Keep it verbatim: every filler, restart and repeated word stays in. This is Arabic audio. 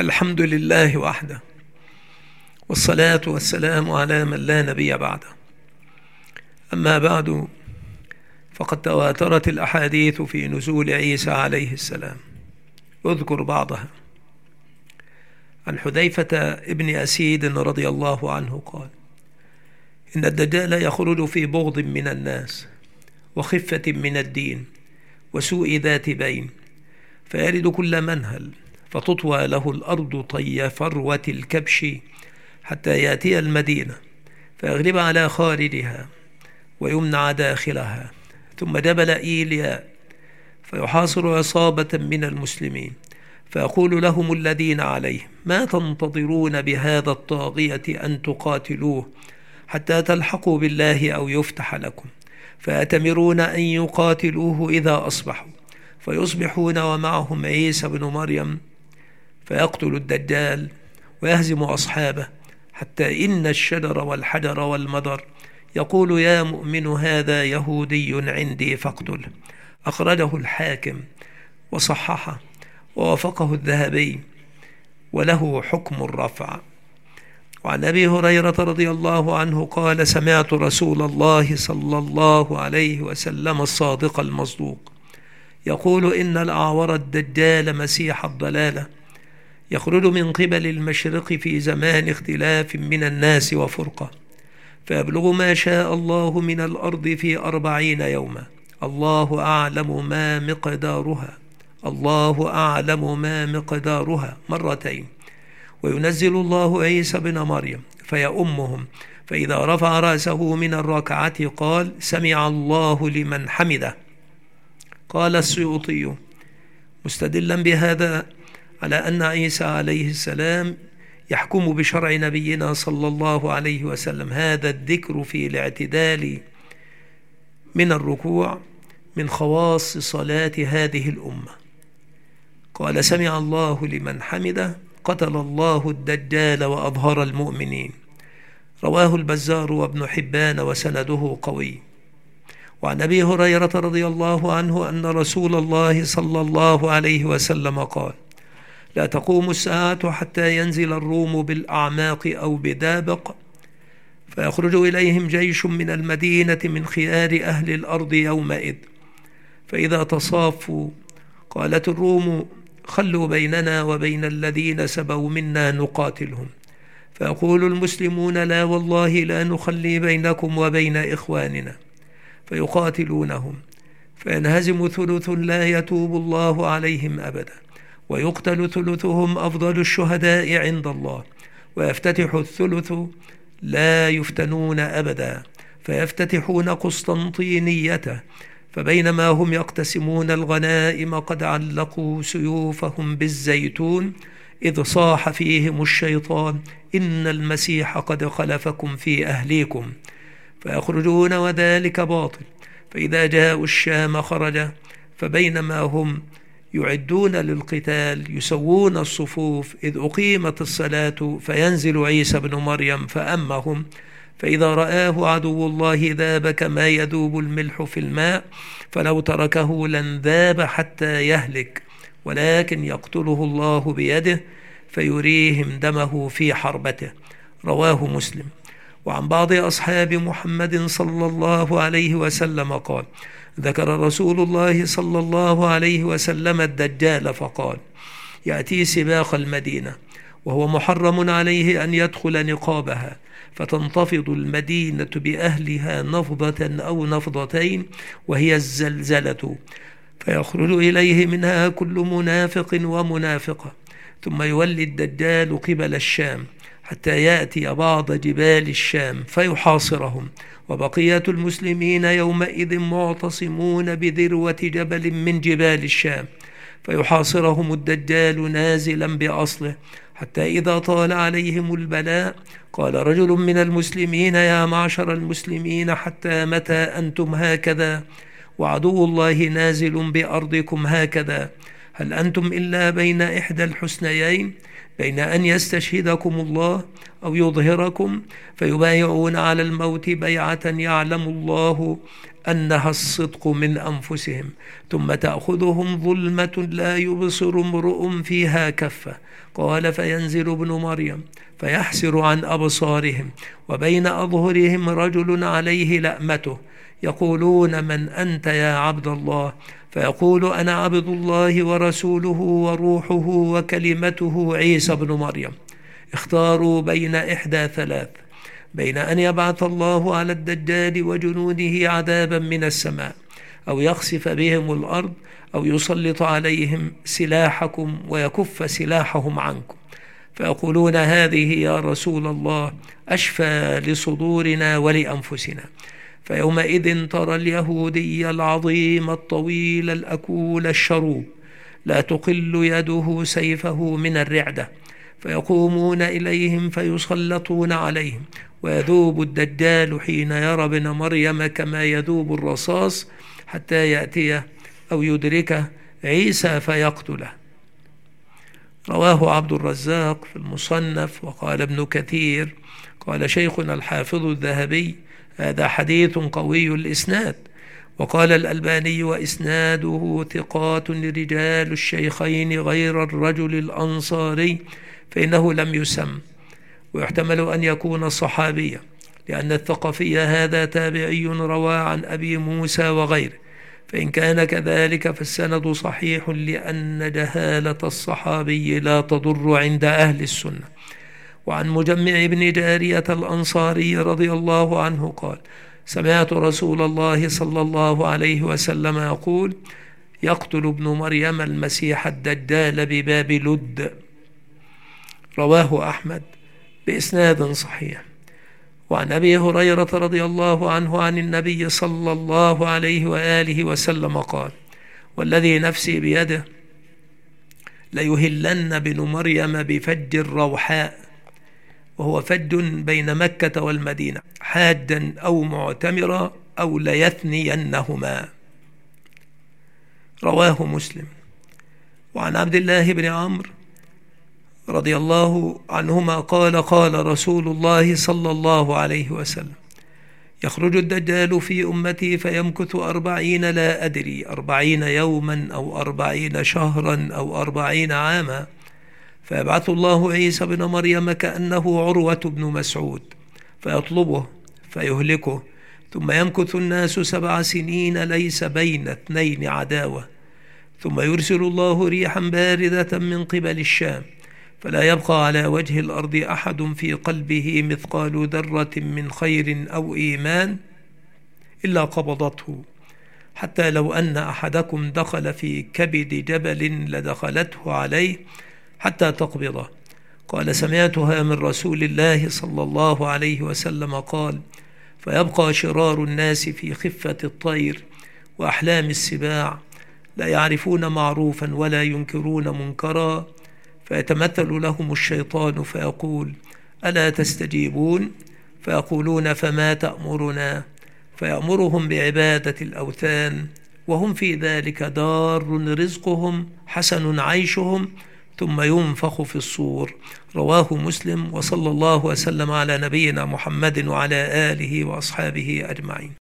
الحمد لله وحده، والصلاة والسلام على من لا نبي بعده. أما بعد، فقد تواترت الأحاديث في نزول عيسى عليه السلام. أذكر بعضها. عن حذيفة ابن أسيد رضي الله عنه قال: إن الدجال يخرج في بغض من الناس وخفة من الدين وسوء ذات بين، فيرد كل منهل، فتطوى له الأرض طي فروة الكبش حتى يأتي المدينة، فيغلب على خارجها ويمنع داخلها، ثم جبل إيليا، فيحاصر عصابة من المسلمين، فيقول لهم الذين عليه: ما تنتظرون بهذا الطاغية أن تقاتلوه حتى تلحقوا بالله أو يفتح لكم؟ فيأتمرون أن يقاتلوه إذا أصبحوا، فيصبحون ومعهم عيسى بن مريم، فيقتل الدجال ويهزم أصحابه، حتى إن الشجر والحجر والمدر يقول: يا مؤمن هذا يهودي عندي فاقتله. أخرجه الحاكم وصححه ووافقه الذهبي، وله حكم الرفع. وعن أبي هريرة رضي الله عنه قال: سمعت رسول الله صلى الله عليه وسلم الصادق المصدوق يقول: إن الأعور الدجال مسيح الضلالة يخرج من قبل المشرق في زمان اختلاف من الناس وفرقة، فيبلغ ما شاء الله من الأرض في أربعين يوما، الله أعلم ما مقدارها الله أعلم ما مقدارها مرتين، وينزل الله عيسى بن مريم فيؤمهم، فإذا رفع رأسه من الركعة قال: سمع الله لمن حمده. قال السيوطي مستدلا بهذا على أن عيسى عليه السلام يحكم بشرع نبينا صلى الله عليه وسلم. هذا الذكر في الاعتدال من الركوع من خواص صلاة هذه الأمة. قال: سمع الله لمن حمده، قتل الله الدجال وأظهر المؤمنين. رواه البزار وابن حبان وسنده قوي. وعن أبي هريرة رضي الله عنه أن رسول الله صلى الله عليه وسلم قال: لا تقوم الساعة حتى ينزل الروم بالأعماق أو بدابق، فيخرج إليهم جيش من المدينة من خيار أهل الأرض يومئذ، فإذا تصافوا قالت الروم: خلوا بيننا وبين الذين سبوا منا نقاتلهم، فيقول المسلمون: لا والله لا نخلي بينكم وبين إخواننا، فيقاتلونهم، فينهزم ثلث لا يتوب الله عليهم أبدا، ويقتل ثلثهم أفضل الشهداء عند الله، ويفتتح الثلث لا يفتنون أبدا، فيفتتحون قسطنطينيته، فبينما هم يقتسمون الغنائم قد علقوا سيوفهم بالزيتون، إذ صاح فيهم الشيطان: إن المسيح قد خلفكم في أهليكم، فيخرجون وذلك باطل. فإذا جاءوا الشام خرج، فبينما هم يعدون للقتال يسوون الصفوف، إذ أقيمت الصلاة، فينزل عيسى بن مريم فأمهم، فإذا رآه عدو الله ذاب كما يذوب الملح في الماء، فلو تركه لانذاب حتى يهلك، ولكن يقتله الله بيده فيريهم دمه في حربته. رواه مسلم. وعن بعض أصحاب محمد صلى الله عليه وسلم قال: ذكر رسول الله صلى الله عليه وسلم الدجال فقال: يأتي سباق المدينة وهو محرم عليه أن يدخل نقابها، فتنتفض المدينة بأهلها نفضة أو نفضتين، وهي الزلزلة، فيخرج إليه منها كل منافق ومنافقة، ثم يولي الدجال قبل الشام حتى يأتي بعض جبال الشام فيحاصرهم، وبقية المسلمين يومئذ معتصمون بذروة جبل من جبال الشام، فيحاصرهم الدجال نازلا بأصله، حتى إذا طال عليهم البلاء قال رجل من المسلمين: يا معشر المسلمين، حتى متى أنتم هكذا؟ وعدو الله نازل بأرضكم هكذا، هل أنتم إلا بين إحدى الحسنيين، بين أن يستشهدكم الله أو يظهركم، فيبايعون على الموت بيعة يعلم الله أنها الصدق من أنفسهم، ثم تأخذهم ظلمة لا يبصر امرؤ فيها كفة. قال فينزل ابن مريم فيحسر عن أبصارهم، وبين أظهرهم رجل عليه لأمته، يقولون من أنت يا عبد الله؟ فيقول أنا عبد الله ورسوله وروحه وكلمته عيسى بن مريم. اختاروا بين إحدى ثلاث، بين أن يبعث الله على الدجال وجنوده عذابا من السماء، أو يخسف بهم الأرض، أو يسلط عليهم سلاحكم ويكف سلاحهم عنكم. فيقولون هذه يا رسول الله أشفى لصدورنا ولأنفسنا. فيومئذ ترى اليهودي العظيم الطويل الأكول الشروب لا تقل يده سيفه من الرعدة، فيقومون إليهم فيسلطون عليهم، ويذوب الدجال حين يرى ابن مريم كما يذوب الرصاص، حتى يأتيه أو يدركه عيسى فيقتله. رواه عبد الرزاق في المصنف. وقال ابن كثير قال شيخنا الحافظ الذهبي هذا حديث قوي الإسناد. وقال الألباني وإسناده ثقات رجال الشيخين غير الرجل الأنصاري، فإنه لم يسم، ويحتمل أن يكون صحابيا، لأن الثقفي هذا تابعي روى عن أبي موسى وغيره، فإن كان كذلك فالسند صحيح، لأن جهالة الصحابي لا تضر عند أهل السنة. وعن مجمع بن جارية الأنصاري رضي الله عنه قال سمعت رسول الله صلى الله عليه وسلم يقول يقتل ابن مريم المسيح الدجال بباب لد. رواه أحمد بإسناد صحيح. وعن أبي هريرة رضي الله عنه عن النبي صلى الله عليه وآله وسلم قال والذي نفسي بيده ليهلن ابن مريم بفج الروحاء، وهو فج بين مكة والمدينة، حاجا أو معتمرا أو ليثنينهما. رواه مسلم. وعن عبد الله بن عمرو رضي الله عنهما قال قال رسول الله صلى الله عليه وسلم يخرج الدجال في أمتي فيمكث أربعين لا أدري أربعين يوما أو أربعين شهرا أو أربعين عاما، فيبعث الله عيسى بن مريم كأنه عروة بن مسعود فيطلبه فيهلكه، ثم يمكث الناس سبع سنين ليس بين اثنين عداوة، ثم يرسل الله ريحا باردة من قبل الشام، فلا يبقى على وجه الأرض أحد في قلبه مثقال ذرة من خير أو إيمان إلا قبضته، حتى لو أن أحدكم دخل في كبد جبل لدخلته عليه حتى تقبضه. قال سمعتها من رسول الله صلى الله عليه وسلم قال فيبقى شرار الناس في خفة الطير وأحلام السباع، لا يعرفون معروفا ولا ينكرون منكرا، فيتمثل لهم الشيطان فيقول ألا تستجيبون؟ فيقولون فما تأمرنا؟ فيأمرهم بعبادة الأوثان، وهم في ذلك دار رزقهم حسن عيشهم، ثم ينفخ في الصور. رواه مسلم. وصلى الله وسلم على نبينا محمد وعلى آله وأصحابه أجمعين.